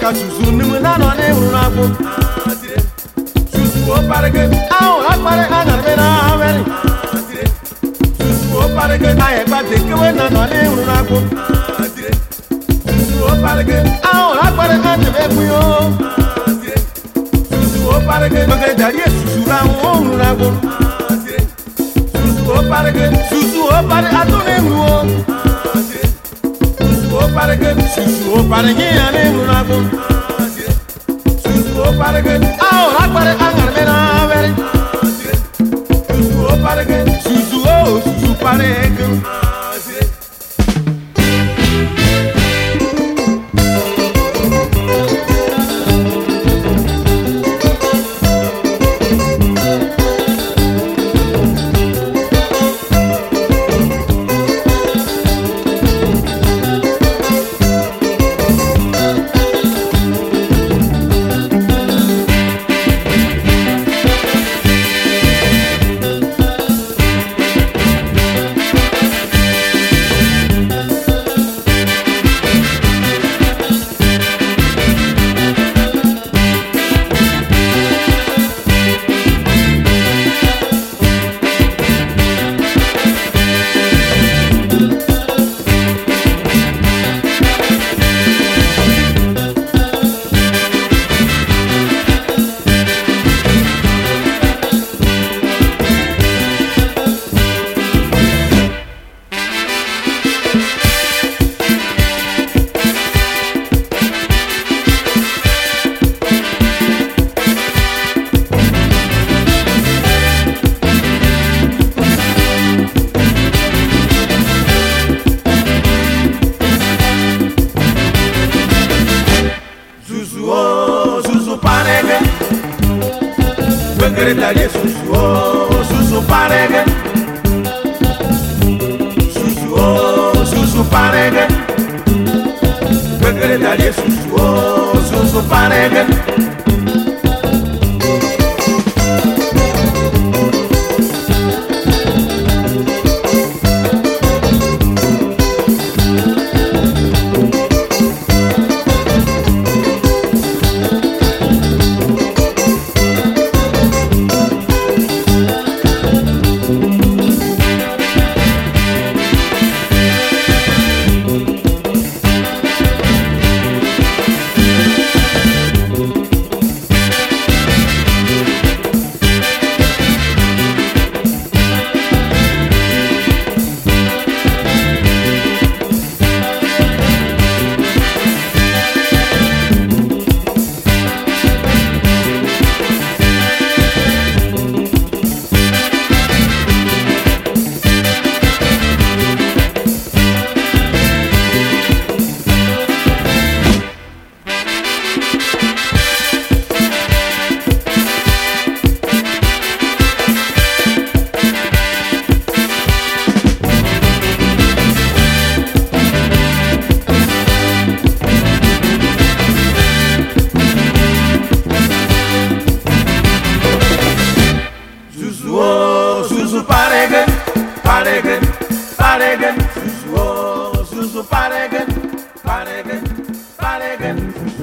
maka susu nimu na no ne uru na gbo susu o parege awo akpare agarbe na awere susu o parege aye gba de kewe na no ne uru na gbo susu o parege awo akpare antebe kuyo susu o parege maka dari susu la uru na gbo susu o parege susu o pare atune uru o parege susu o parege ane uru na gbo susu o parege awo akpare agarbe na awere susu o parege susu parege Secretaria susu parege susu parege Secretaria susu parege Susu parege